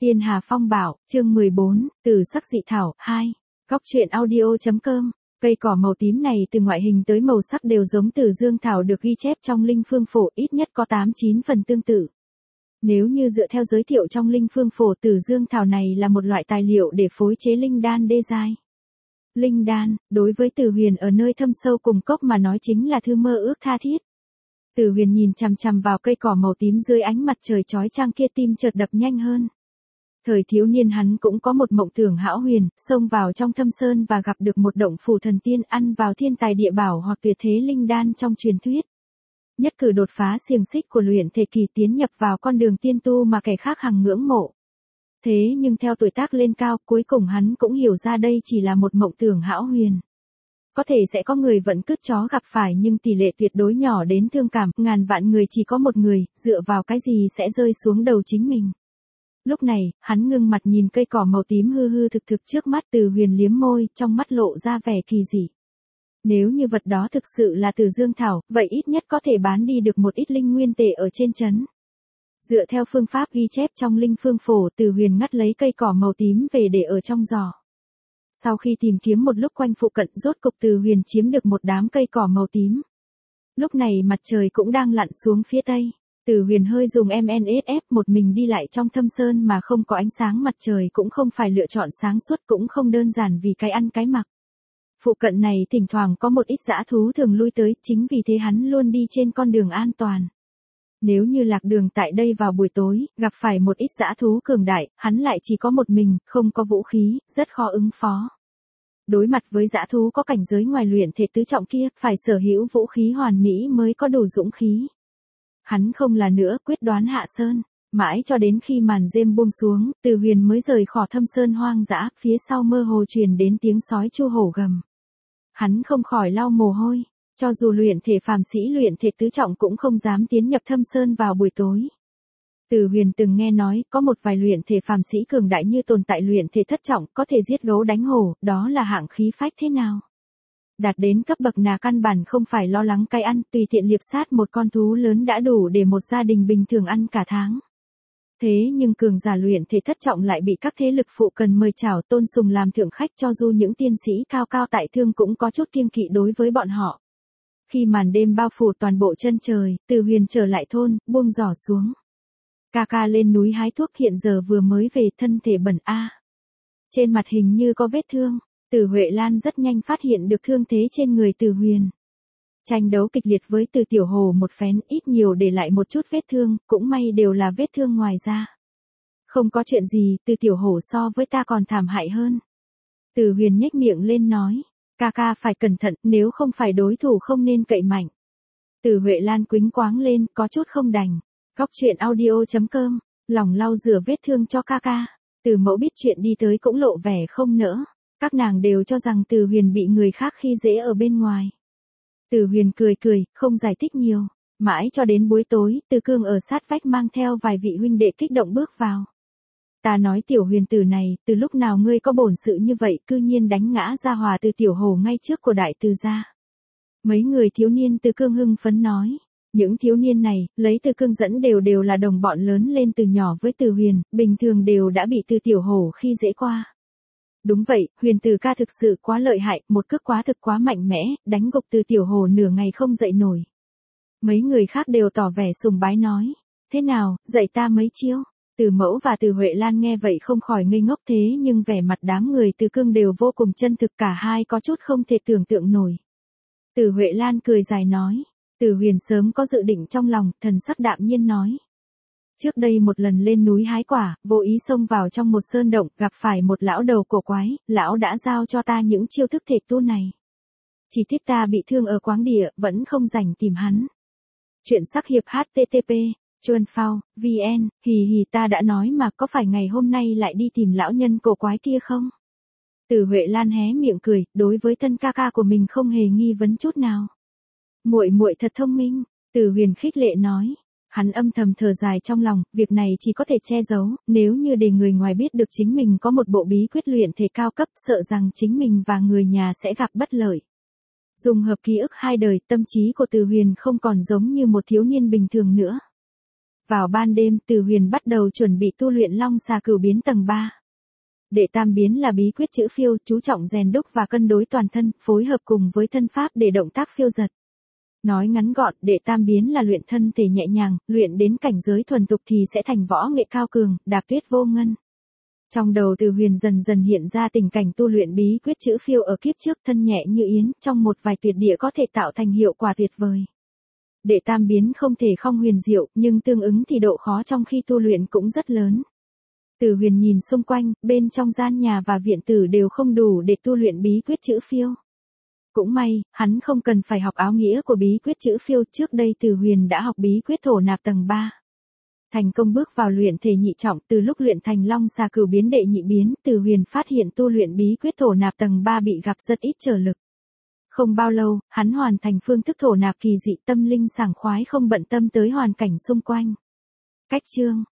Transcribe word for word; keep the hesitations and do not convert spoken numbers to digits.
Tiên Hà Phong Bảo, chương mười bốn, Từ sắc dị thảo, hai. Góc truyện audio.com. Cây cỏ màu tím này từ ngoại hình tới màu sắc đều giống Từ Dương Thảo được ghi chép trong Linh Phương Phổ, ít nhất có tám chín phần tương tự. Nếu như dựa theo giới thiệu trong Linh Phương Phổ, Từ Dương Thảo này là một loại tài liệu để phối chế linh đan đê giai. Linh đan, đối với Từ Huyền ở nơi thâm sâu cùng cốc mà nói chính là thư mơ ước tha thiết. Từ Huyền nhìn chằm chằm vào cây cỏ màu tím dưới ánh mặt trời chói chang kia, tim chợt đập nhanh hơn. Thời thiếu niên hắn cũng có một mộng tưởng hão huyền, xông vào trong thâm sơn và gặp được một động phủ thần tiên, ăn vào thiên tài địa bảo hoặc tuyệt thế linh đan trong truyền thuyết. Nhất cử đột phá xiềng xích của luyện thể kỳ, tiến nhập vào con đường tiên tu mà kẻ khác hằng ngưỡng mộ. Thế nhưng theo tuổi tác lên cao, cuối cùng hắn cũng hiểu ra đây chỉ là một mộng tưởng hão huyền. Có thể sẽ có người vẫn cứt chó gặp phải, nhưng tỷ lệ tuyệt đối nhỏ đến thương cảm, ngàn vạn người chỉ có một người, dựa vào cái gì sẽ rơi xuống đầu chính mình. Lúc này, hắn ngưng mặt nhìn cây cỏ màu tím hư hư thực thực trước mắt. Từ Huyền liếm môi, trong mắt lộ ra vẻ kỳ dị. Nếu như vật đó thực sự là Từ Dương Thảo, vậy ít nhất có thể bán đi được một ít linh nguyên tệ ở trên trấn. Dựa theo phương pháp ghi chép trong Linh Phương Phổ, Từ Huyền ngắt lấy cây cỏ màu tím về để ở trong giỏ. Sau khi tìm kiếm một lúc quanh phụ cận, rốt cục Từ Huyền chiếm được một đám cây cỏ màu tím. Lúc này mặt trời cũng đang lặn xuống phía tây. Từ Huyền hơi dùng em en ét ép, một mình đi lại trong thâm sơn mà không có ánh sáng mặt trời cũng không phải lựa chọn sáng suốt, cũng không đơn giản vì cái ăn cái mặc. Phụ cận này thỉnh thoảng có một ít dã thú thường lui tới, chính vì thế hắn luôn đi trên con đường an toàn. Nếu như lạc đường tại đây vào buổi tối, gặp phải một ít dã thú cường đại, hắn lại chỉ có một mình, không có vũ khí, rất khó ứng phó. Đối mặt với dã thú có cảnh giới ngoài luyện thể tứ trọng kia, phải sở hữu vũ khí hoàn mỹ mới có đủ dũng khí. Hắn không là nữa, quyết đoán hạ sơn. Mãi cho đến khi màn đêm buông xuống, Từ Huyền mới rời khỏi thâm sơn hoang dã, phía sau mơ hồ truyền đến tiếng sói chu hổ gầm. Hắn không khỏi lau mồ hôi, cho dù luyện thể phàm sĩ luyện thể tứ trọng cũng không dám tiến nhập thâm sơn vào buổi tối. Từ Huyền từng nghe nói, có một vài luyện thể phàm sĩ cường đại như tồn tại luyện thể thất trọng, có thể giết gấu đánh hổ, đó là hạng khí phách thế nào. Đạt đến cấp bậc nào căn bản không phải lo lắng cái ăn, tùy tiện liệp sát một con thú lớn đã đủ để một gia đình bình thường ăn cả tháng. Thế nhưng cường giả luyện thể thất trọng lại bị các thế lực phụ cần mời chào tôn sùng làm thượng khách, cho dù những tiên sĩ cao cao tại thương cũng có chút kiêng kỵ đối với bọn họ. Khi màn đêm bao phủ toàn bộ chân trời, Từ Huyền trở lại thôn, buông giỏ xuống. Ca ca lên núi hái thuốc, hiện giờ vừa mới về, thân thể bẩn a. Trên mặt hình như có vết thương. Từ Huệ Lan rất nhanh phát hiện được thương thế trên người Từ Huyền. Tranh đấu kịch liệt với Từ Tiểu Hồ một phen, ít nhiều để lại một chút vết thương, cũng may đều là vết thương ngoài da. Không có chuyện gì, Từ Tiểu Hồ so với ta còn thảm hại hơn. Từ Huyền nhếch miệng lên nói, ca ca phải cẩn thận, nếu không phải đối thủ không nên cậy mạnh. Từ Huệ Lan quĩnh quáng lên, có chút không đành. Góc truyện audio.com, lòng lau rửa vết thương cho ca ca. Từ Mẫu biết chuyện đi tới cũng lộ vẻ không nỡ. Các nàng đều cho rằng Từ Huyền bị người khác khi dễ ở bên ngoài. Từ Huyền cười cười, không giải thích nhiều. Mãi cho đến buổi tối, Từ Cương ở sát vách mang theo vài vị huynh đệ kích động bước vào. Ta nói Tiểu Huyền tử này, từ lúc nào ngươi có bổn sự như vậy, cư nhiên đánh ngã ra hòa Từ Tiểu Hồ ngay trước của đại Từ gia. Mấy người thiếu niên Từ Cương hưng phấn nói. Những thiếu niên này, lấy Từ Cương dẫn đều đều là đồng bọn lớn lên từ nhỏ với Từ Huyền, bình thường đều đã bị Từ Tiểu Hồ khi dễ qua. Đúng vậy, Huyền tử ca thực sự quá lợi hại, một cước quá thực quá mạnh mẽ, đánh gục Từ Tiểu Hồ nửa ngày không dậy nổi. Mấy người khác đều tỏ vẻ sùng bái nói, thế nào, dạy ta mấy chiêu. Từ Mẫu và Từ Huệ Lan nghe vậy không khỏi ngây ngốc, thế nhưng vẻ mặt đám người Từ Cương đều vô cùng chân thực, cả hai có chút không thể tưởng tượng nổi. Từ Huệ Lan cười dài nói, Từ Huyền sớm có dự định trong lòng, thần sắc đạm nhiên nói. Trước đây một lần lên núi hái quả, vô ý xông vào trong một sơn động, gặp phải một lão đầu cổ quái, lão đã giao cho ta những chiêu thức thể tu này. Chỉ tiếc ta bị thương ở quáng địa, vẫn không rảnh tìm hắn. Chuyện sắc hiệp hát tê tê pê, chuan phao, vn, hì hì ta đã nói mà, có phải ngày hôm nay lại đi tìm lão nhân cổ quái kia không? Từ Huệ Lan hé miệng cười, đối với thân ca ca của mình không hề nghi vấn chút nào. Muội muội thật thông minh, Từ Huyền khích lệ nói. Hắn âm thầm thở dài trong lòng, việc này chỉ có thể che giấu, nếu như để người ngoài biết được chính mình có một bộ bí quyết luyện thể cao cấp, sợ rằng chính mình và người nhà sẽ gặp bất lợi. Dùng hợp ký ức hai đời, tâm trí của Từ Huyền không còn giống như một thiếu niên bình thường nữa. Vào ban đêm Từ Huyền bắt đầu chuẩn bị tu luyện Long Xà Cửu Biến tầng ba. Đệ tam biến là bí quyết chữ phiêu, chú trọng rèn đúc và cân đối toàn thân, phối hợp cùng với thân pháp để động tác phiêu dật. Nói ngắn gọn, đệ tam biến là luyện thân thể nhẹ nhàng, luyện đến cảnh giới thuần tục thì sẽ thành võ nghệ cao cường, đạp tuyết vô ngân. Trong đầu Từ Huyền dần dần hiện ra tình cảnh tu luyện bí quyết chữ phiêu ở kiếp trước, thân nhẹ như yến, trong một vài tuyệt địa có thể tạo thành hiệu quả tuyệt vời. Đệ tam biến không thể không huyền diệu, nhưng tương ứng thì độ khó trong khi tu luyện cũng rất lớn. Từ Huyền nhìn xung quanh, bên trong gian nhà và viện tử đều không đủ để tu luyện bí quyết chữ phiêu. Cũng may, hắn không cần phải học áo nghĩa của bí quyết chữ phiêu, trước đây Từ Huyền đã học bí quyết thổ nạp tầng ba. Thành công bước vào luyện thể nhị trọng, từ lúc luyện thành Long Xà Cửu Biến đệ nhị biến, Từ Huyền phát hiện tu luyện bí quyết thổ nạp tầng ba bị gặp rất ít trở lực. Không bao lâu, hắn hoàn thành phương thức thổ nạp kỳ dị, tâm linh sảng khoái không bận tâm tới hoàn cảnh xung quanh. Cách chương